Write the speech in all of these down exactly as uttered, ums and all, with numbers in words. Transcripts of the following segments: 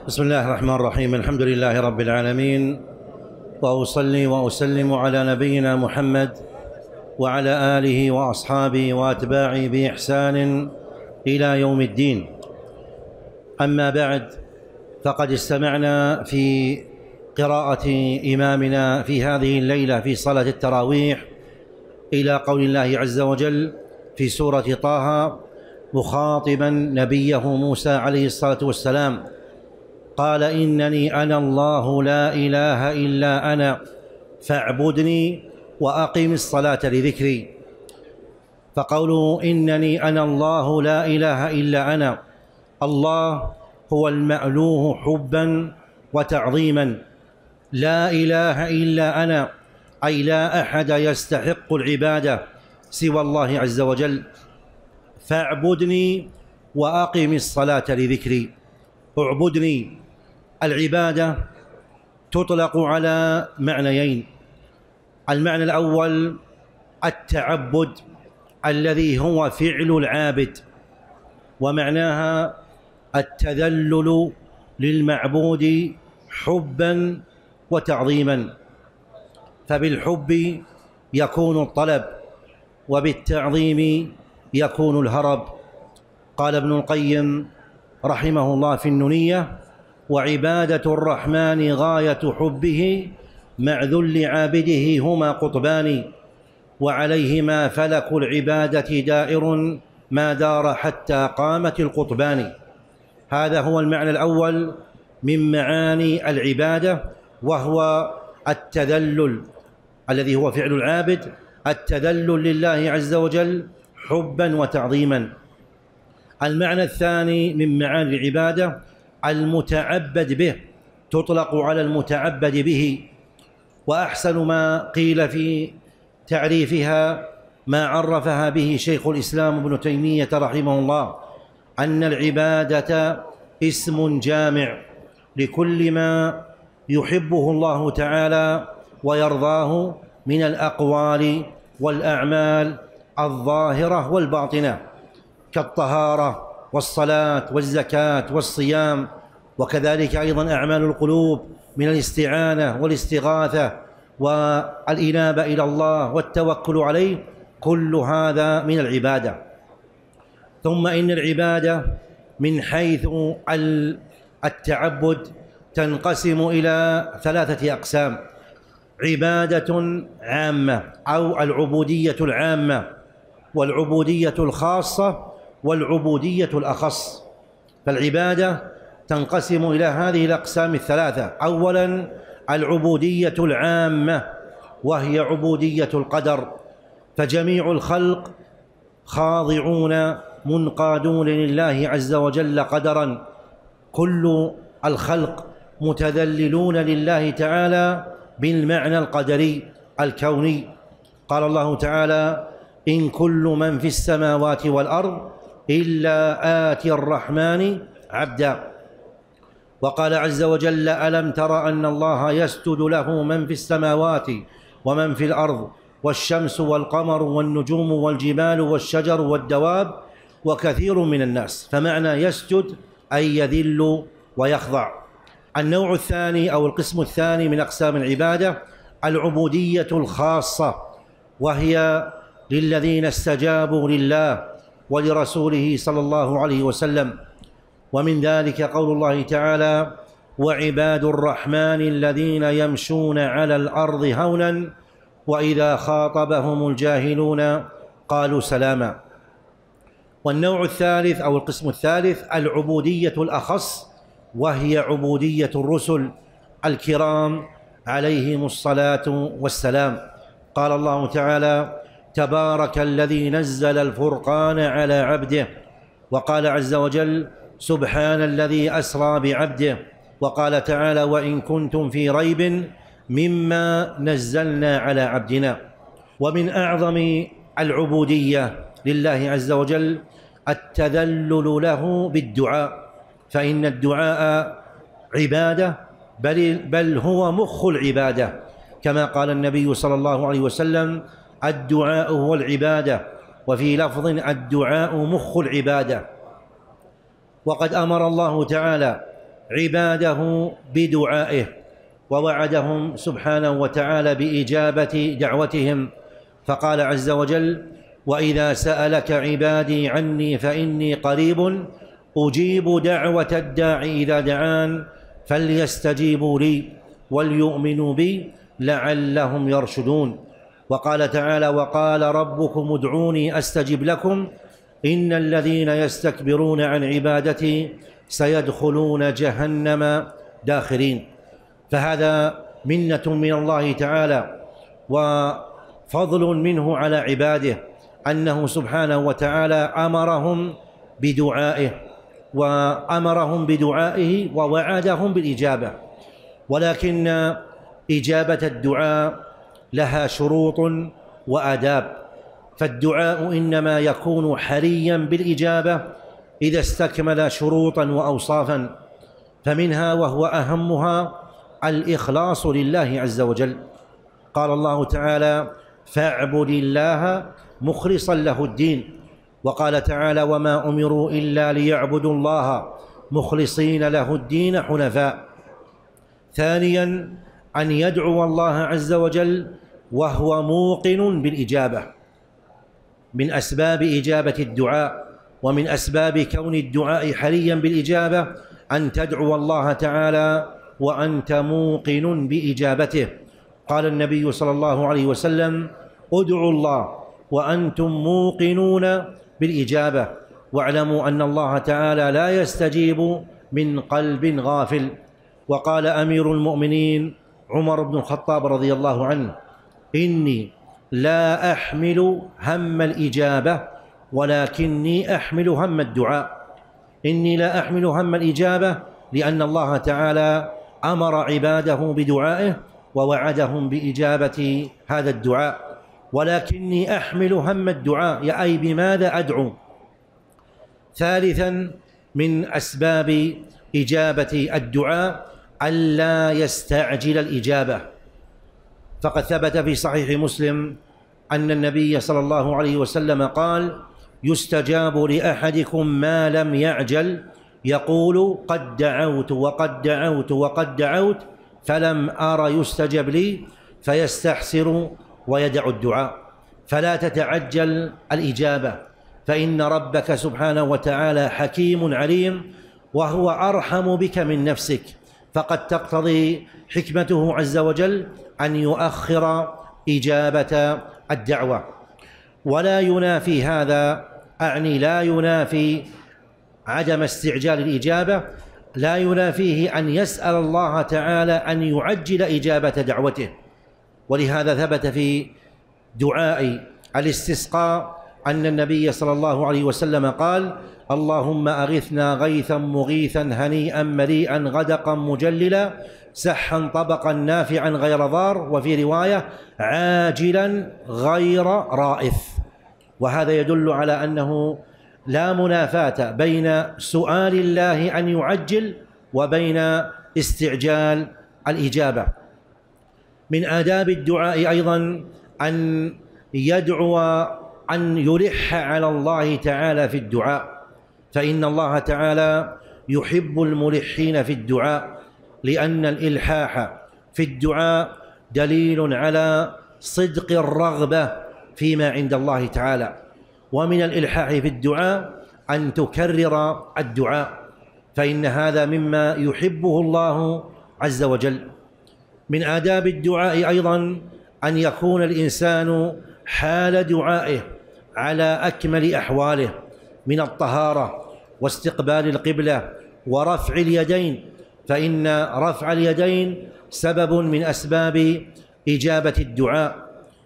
بسم الله الرحمن الرحيم. الحمد لله رب العالمين، وأصلي وأسلم على نبينا محمد وعلى آله وأصحابه وأتباعه بإحسان إلى يوم الدين. أما بعد، فقد استمعنا في قراءة إمامنا في هذه الليلة في صلاة التراويح إلى قول الله عز وجل في سورة طه مخاطبا نبيه موسى عليه الصلاة والسلام، قال: إنني أنا الله لا إله إلا أنا فاعبدني وأقم الصلاة لذكري. فقوله إنني أنا الله لا إله إلا أنا، الله هو المألوه حبا وتعظيما، لا إله إلا أنا أي لا أحد يستحق العبادة سوى الله عز وجل، فاعبدني وأقم الصلاة لذكري. اعبدني، العبادة تطلق على معنيين: المعنى الأول التعبد الذي هو فعل العابد، ومعناها التذلل للمعبود حبا وتعظيما، فبالحب يكون الطلب وبالتعظيم يكون الهرب. قال ابن القيم رحمه الله في النونية: وعبادة الرحمن غاية حبه مع ذل عابده هما قطبان، وعليهما فلك العبادة دائر ما دار حتى قامت القطبان. هذا هو المعنى الأول من معاني العبادة، وهو التذلل الذي هو فعل العابد، التذلل لله عز وجل حبا وتعظيما. المعنى الثاني من معاني العبادة المتعبد به، تطلق على المتعبد به، وأحسن ما قيل في تعريفها ما عرفها به شيخ الإسلام ابن تيمية رحمه الله، أن العبادة اسم جامع لكل ما يحبه الله تعالى ويرضاه من الأقوال والأعمال الظاهرة والباطنة، كالطهارة والصلاة والزكاة والصيام، وكذلك أيضا أعمال القلوب من الاستعانة والاستغاثة والإنابة إلى الله والتوكل عليه، كل هذا من العبادة. ثم إن العبادة من حيث التعبد تنقسم إلى ثلاثة أقسام: عبادة عامة أو العبودية العامة، والعبودية الخاصة، والعبودية الأخص. فالعبادة تنقسم إلى هذه الأقسام الثلاثة: أولا العبودية العامة، وهي عبودية القدر، فجميع الخلق خاضعون منقادون لله عز وجل قدرا، كل الخلق متذللون لله تعالى بالمعنى القدري الكوني. قال الله تعالى: إن كل من في السماوات والأرض إلا آتي الرحمن عبدا. وقال عز وجل: ألم تر أن الله يسجد له من في السماوات ومن في الأرض والشمس والقمر والنجوم والجبال والشجر والدواب وكثير من الناس. فمعنى يسجد أي يذل ويخضع. النوع الثاني أو القسم الثاني من أقسام العبادة العبودية الخاصة، وهي للذين استجابوا لله ولرسوله صلى الله عليه وسلم، ومن ذلك قول الله تعالى: وعباد الرحمن الذين يمشون على الأرض هونا وإذا خاطبهم الجاهلون قالوا سلاما. والنوع الثالث أو القسم الثالث العبودية الأخص، وهي عبودية الرسل الكرام عليهم الصلاة والسلام. قال الله تعالى: تبارك الذي نزل الفرقان على عبده. وقال عز وجل: سبحان الذي أسرى بعبده. وقال تعالى: وإن كنتم في ريب مما نزلنا على عبدنا. ومن أعظم العبودية لله عز وجل التذلل له بالدعاء، فإن الدعاء عبادة، بل, بل هو مخ العبادة، كما قال النبي صلى الله عليه وسلم: الدعاء هو العبادة، وفي لفظ: الدعاء مخ العبادة. وقد أمر الله تعالى عباده بدعائه، ووعدهم سبحانه وتعالى بإجابة دعوتهم، فقال عز وجل: وإذا سألك عبادي عني فإني قريب أجيب دعوة الداع إذا دعان فليستجيبوا لي وليؤمنوا بي لعلهم يرشدون. وقال تعالى: وقال ربكم ادعوني أستجب لكم إن الذين يستكبرون عن عبادتي سيدخلون جهنم داخرين. فهذا منة من الله تعالى وفضل منه على عباده، أنه سبحانه وتعالى أمرهم بدعائه وأمرهم بدعائه ووعدهم بالإجابة. ولكن إجابة الدعاء لها شروط وآداب، فالدعاء إنما يكون حريا بالإجابة إذا استكمل شروطا وأوصافا، فمنها وهو أهمها الإخلاص لله عز وجل. قال الله تعالى: فاعبد الله مخلصا له الدين. وقال تعالى: وما أمروا إلا ليعبدوا الله مخلصين له الدين حنفاء. ثانيا، أن يدعو الله عز وجل وهو موقن بالإجابة. من أسباب إجابة الدعاء ومن أسباب كون الدعاء حريا بالإجابة أن تدعو الله تعالى وأنت موقن بإجابته. قال النبي صلى الله عليه وسلم: ادعوا الله وأنتم موقنون بالإجابة، واعلموا أن الله تعالى لا يستجيب من قلب غافل. وقال أمير المؤمنين عمر بن الخطاب رضي الله عنه: إني لا أحمل هم الإجابة ولكني أحمل هم الدعاء. إني لا أحمل هم الإجابة لأن الله تعالى أمر عباده بدعائه ووعدهم بإجابة هذا الدعاء، ولكني أحمل هم الدعاء، أي بماذا أدعو. ثالثا، من أسباب إجابة الدعاء ألا يستعجل الإجابة، فقد ثبت في صحيح مسلم أن النبي صلى الله عليه وسلم قال: يستجاب لأحدكم ما لم يعجل، يقول: قد دعوت وقد دعوت وقد دعوت فلم أر يستجب لي، فيستحسر ويدع الدعاء. فلا تتعجل الإجابة، فإن ربك سبحانه وتعالى حكيم عليم، وهو أرحم بك من نفسك، فقد تقتضي حكمته عز وجل أن يؤخر إجابة الدعوة. ولا ينافي هذا، أعني لا ينافي عدم استعجال الإجابة، لا ينافيه أن يسأل الله تعالى أن يعجل إجابة دعوته. ولهذا ثبت في دعاء الاستسقاء أن النبي صلى الله عليه وسلم قال: اللهم أغثنا غيثا مغيثا هنيئا مليئا غدقا مجللا سحا طبقا نافعا غير ضار، وفي رواية عاجلا غير رائث. وهذا يدل على أنه لا منافاة بين سؤال الله أن يعجل وبين استعجال الإجابة. من آداب الدعاء أيضا أن يدعو أن يلح على الله تعالى في الدعاء، فإن الله تعالى يحب الملحين في الدعاء، لأن الإلحاح في الدعاء دليل على صدق الرغبة فيما عند الله تعالى. ومن الإلحاح في الدعاء أن تكرر الدعاء، فإن هذا مما يحبه الله عز وجل. من آداب الدعاء أيضا أن يكون الإنسان حال دعائه على أكمل أحواله من الطهارة واستقبال القبلة ورفع اليدين، فإن رفع اليدين سبب من أسباب إجابة الدعاء،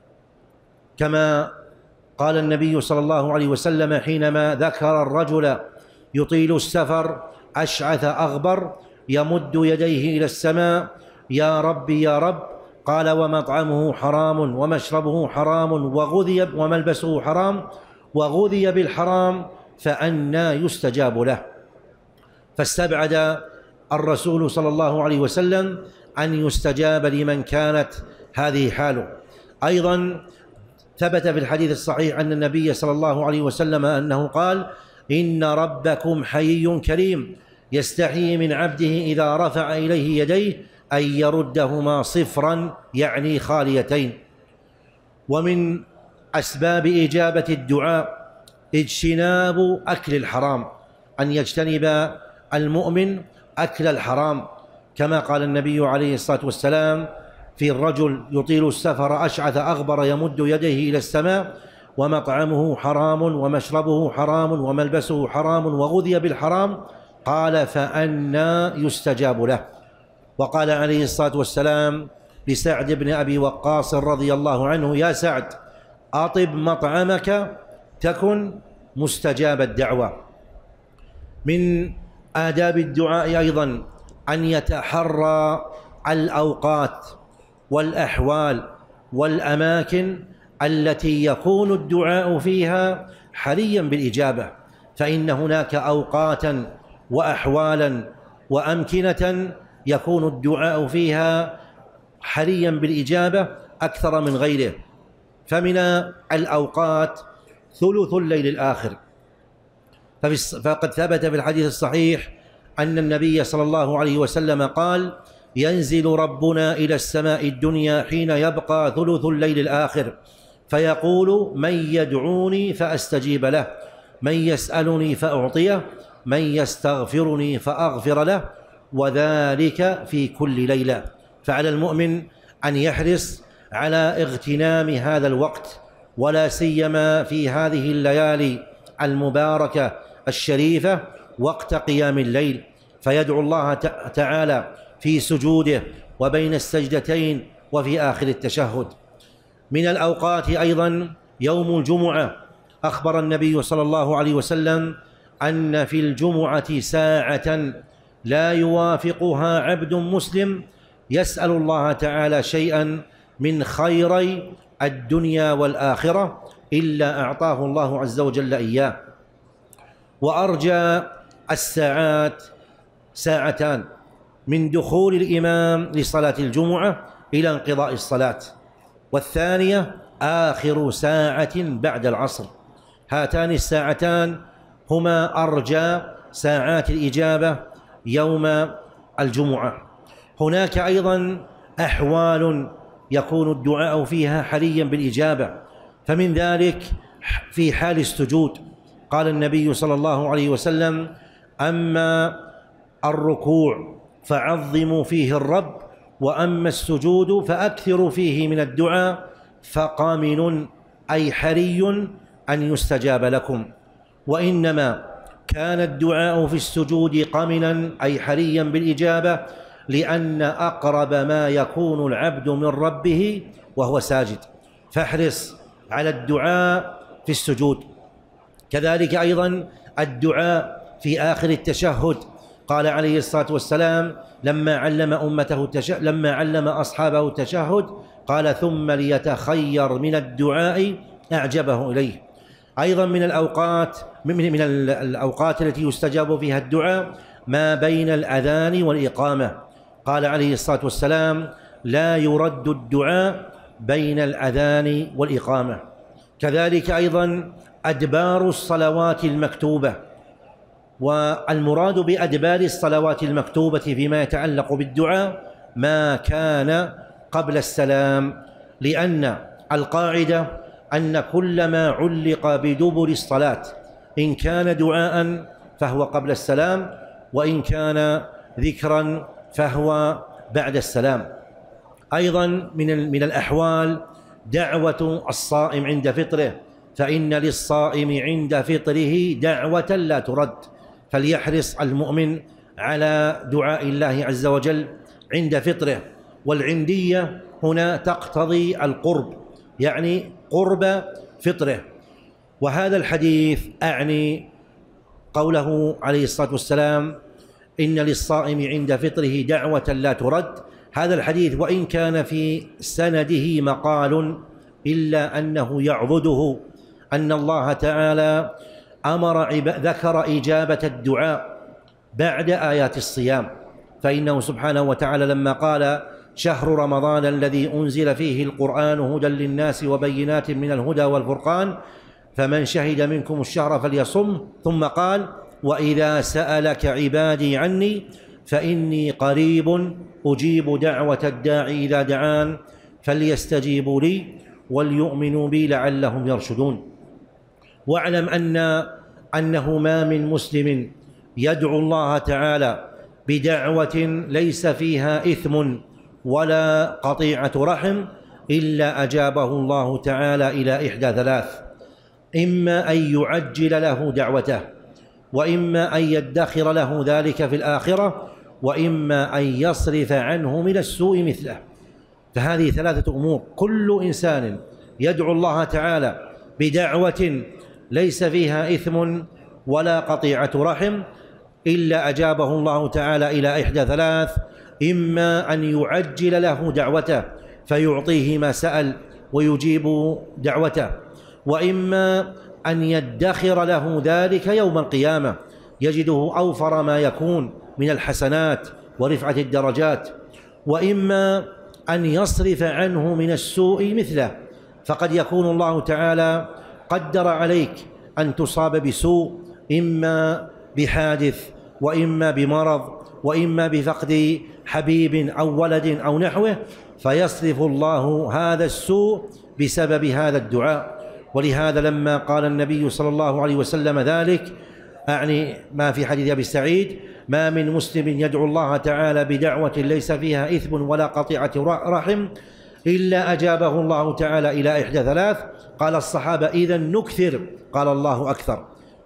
كما قال النبي صلى الله عليه وسلم حينما ذكر الرجل يطيل السفر أشعث أغبر يمد يديه إلى السماء: يا رب يا رب، قال: ومطعمه حرام ومشربه حرام وغذي وملبسه حرام وغذي بالحرام فأنى يستجاب له. فاستبعد الرسول صلى الله عليه وسلم أن يستجاب لمن كانت هذه حاله. أيضا ثبت في الحديث الصحيح أن النبي صلى الله عليه وسلم أنه قال: إن ربكم حيي كريم يستحيي من عبده إذا رفع إليه يديه أن يردهما صفرا يعني خاليتين. ومن أسباب إجابة الدعاء اجتناب أكل الحرام، أن يجتنب المؤمن أكل الحرام، كما قال النبي عليه الصلاة والسلام في الرجل يطيل السفر أشعث أغبر يمد يديه إلى السماء ومطعمه حرام ومشربه حرام وملبسه حرام وغذي بالحرام، قال فأنى يستجاب له. وقال عليه الصلاة والسلام لسعد بن أبي وقاص رضي الله عنه: يا سعد أطب مطعمك تكن مستجاب الدعوة. من آداب الدعاء أيضا أن يتحرى الأوقات والأحوال والأماكن التي يكون الدعاء فيها حريا بالإجابة، فإن هناك أوقاتا وأحوالا وأمكنة يكون الدعاء فيها حريا بالإجابة أكثر من غيره. فمن الأوقات ثلث الليل الآخر، فقد ثبت في الحديث الصحيح أن النبي صلى الله عليه وسلم قال: ينزل ربنا إلى السماء الدنيا حين يبقى ثلث الليل الآخر فيقول: من يدعوني فأستجيب له، من يسألني فأعطيه، من يستغفرني فأغفر له، وذلك في كل ليلة. فعلى المؤمن أن يحرص على اغتنام هذا الوقت، ولا سيما في هذه الليالي المباركة الشريفة وقت قيام الليل، فيدعو الله تعالى في سجوده وبين السجدتين وفي آخر التشهد. من الأوقات أيضا يوم الجمعة، أخبر النبي صلى الله عليه وسلم أن في الجمعة ساعة لا يوافقها عبد مسلم يسأل الله تعالى شيئا من خيري الدنيا والآخرة إلا أعطاه الله عز وجل إياه. وأرجى الساعات ساعتان: من دخول الإمام لصلاة الجمعة إلى انقضاء الصلاة، والثانية آخر ساعة بعد العصر. هاتان الساعتان هما أرجى ساعات الإجابة يوم الجمعة. هناك أيضا أحوال يكون الدعاء فيها حريا بالإجابة، فمن ذلك في حال السجود، قال النبي صلى الله عليه وسلم: أما الركوع فعظموا فيه الرب، وأما السجود فأكثروا فيه من الدعاء، فقامن أي حري أن يستجاب لكم. وإنما كان الدعاء في السجود قمنا أي حريا بالإجابة، لأن أقرب ما يكون العبد من ربه وهو ساجد، فاحرص على الدعاء في السجود. كذلك أيضا الدعاء في آخر التشهد، قال عليه الصلاة والسلام لما علم أمته التشهد لما علم أصحابه التشهد قال: ثم ليتخير من الدعاء أعجبه إليه. أيضا من الأوقات من من الأوقات التي يستجاب فيها الدعاء ما بين الأذان والإقامة، قال عليه الصلاة والسلام: لا يرد الدعاء بين الأذان والإقامة. كذلك أيضا أدبار الصلوات المكتوبة، والمراد بأدبار الصلوات المكتوبة فيما يتعلق بالدعاء ما كان قبل السلام، لأن القاعدة أن كل ما علق بدبر الصلاة إن كان دعاء فهو قبل السلام، وإن كان ذكرا فهو بعد السلام. أيضا من من الأحوال دعوة الصائم عند فطره، فإن للصائم عند فطره دعوة لا ترد، فليحرص المؤمن على دعاء الله عز وجل عند فطره. والعندية هنا تقتضي القرب، يعني قرب فطره. وهذا الحديث أعني قوله عليه الصلاة والسلام: إن للصائم عند فطره دعوة لا ترد. هذا الحديث وإن كان في سنده مقال إلا أنه يعضده أن الله تعالى أمر عب... ذكر إجابة الدعاء بعد آيات الصيام، فإنه سبحانه وتعالى لما قال: شهر رمضان الذي أنزل فيه القرآن هدى للناس وبينات من الهدى والفرقان فمن شهد منكم الشهر فليصم، ثم قال: وإذا سألك عبادي عني فإني قريب أجيب دعوة الداعي إذا دعان فليستجيبوا لي وليؤمنوا بي لعلهم يرشدون. واعلم أن أنه ما من مسلم يدعو الله تعالى بدعوة ليس فيها إثم ولا قطيعة رحم إلا أجابه الله تعالى إلى إحدى ثلاث: إما أن يعجل له دعوته، وإما أن يدخر له ذلك في الآخرة، وإما أن يصرف عنه من السوء مثله. فهذه ثلاثة أمور، كل إنسان يدعو الله تعالى بدعوة ليس فيها إثم ولا قطيعة رحم إلا أجابه الله تعالى إلى إحدى ثلاث: إما أن يعجل له دعوته فيعطيه ما سأل ويجيب دعوته، وإما أن يدخر له ذلك يوم القيامة يجده أوفر ما يكون من الحسنات ورفعة الدرجات، وإما أن يصرف عنه من السوء مثله. فقد يكون الله تعالى قدر عليك أن تصاب بسوء، إما بحادث وإما بمرض وإما بفقد حبيب أو ولد أو نحوه، فيصرف الله هذا السوء بسبب هذا الدعاء. ولهذا لما قال النبي صلى الله عليه وسلم ذلك، أعني ما في حديث أبي سعيد: ما من مسلم يدعو الله تعالى بدعوة ليس فيها إثم ولا قطيعة رحم إلا أجابه الله تعالى إلى إحدى ثلاث. قال الصحابة: إذن نكثر؟ قال: الله أكثر.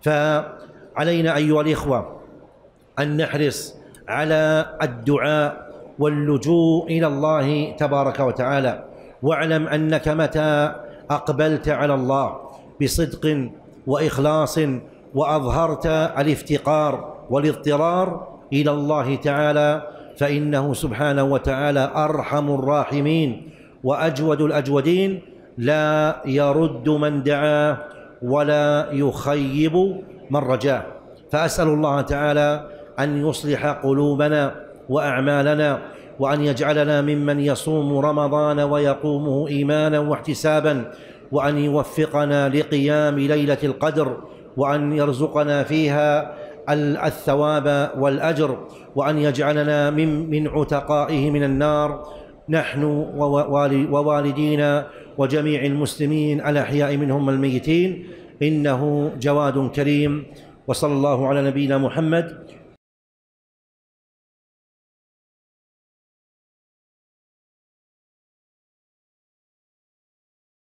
فعلينا أيها الإخوة أن نحرص على الدعاء واللجوء إلى الله تبارك وتعالى. واعلم أنك متى أقبلت على الله بصدق وإخلاص وأظهرت الافتقار والاضطرار إلى الله تعالى فإنه سبحانه وتعالى أرحم الراحمين وأجود الأجودين، لا يرد من دعاه ولا يخيب من رجاه. فأسأل الله تعالى أن يصلح قلوبنا وأعمالنا، وأن يجعلنا ممن يصوم رمضان ويقومه إيمانا واحتسابا، وأن يوفقنا لقيام ليلة القدر، وأن يرزقنا فيها الثواب والأجر، وأن يجعلنا من, من عتقائه من النار، نحن ووالدينا وجميع المسلمين الأحياء منهم الميتين، إنه جواد كريم. وصلى الله على نبينا محمد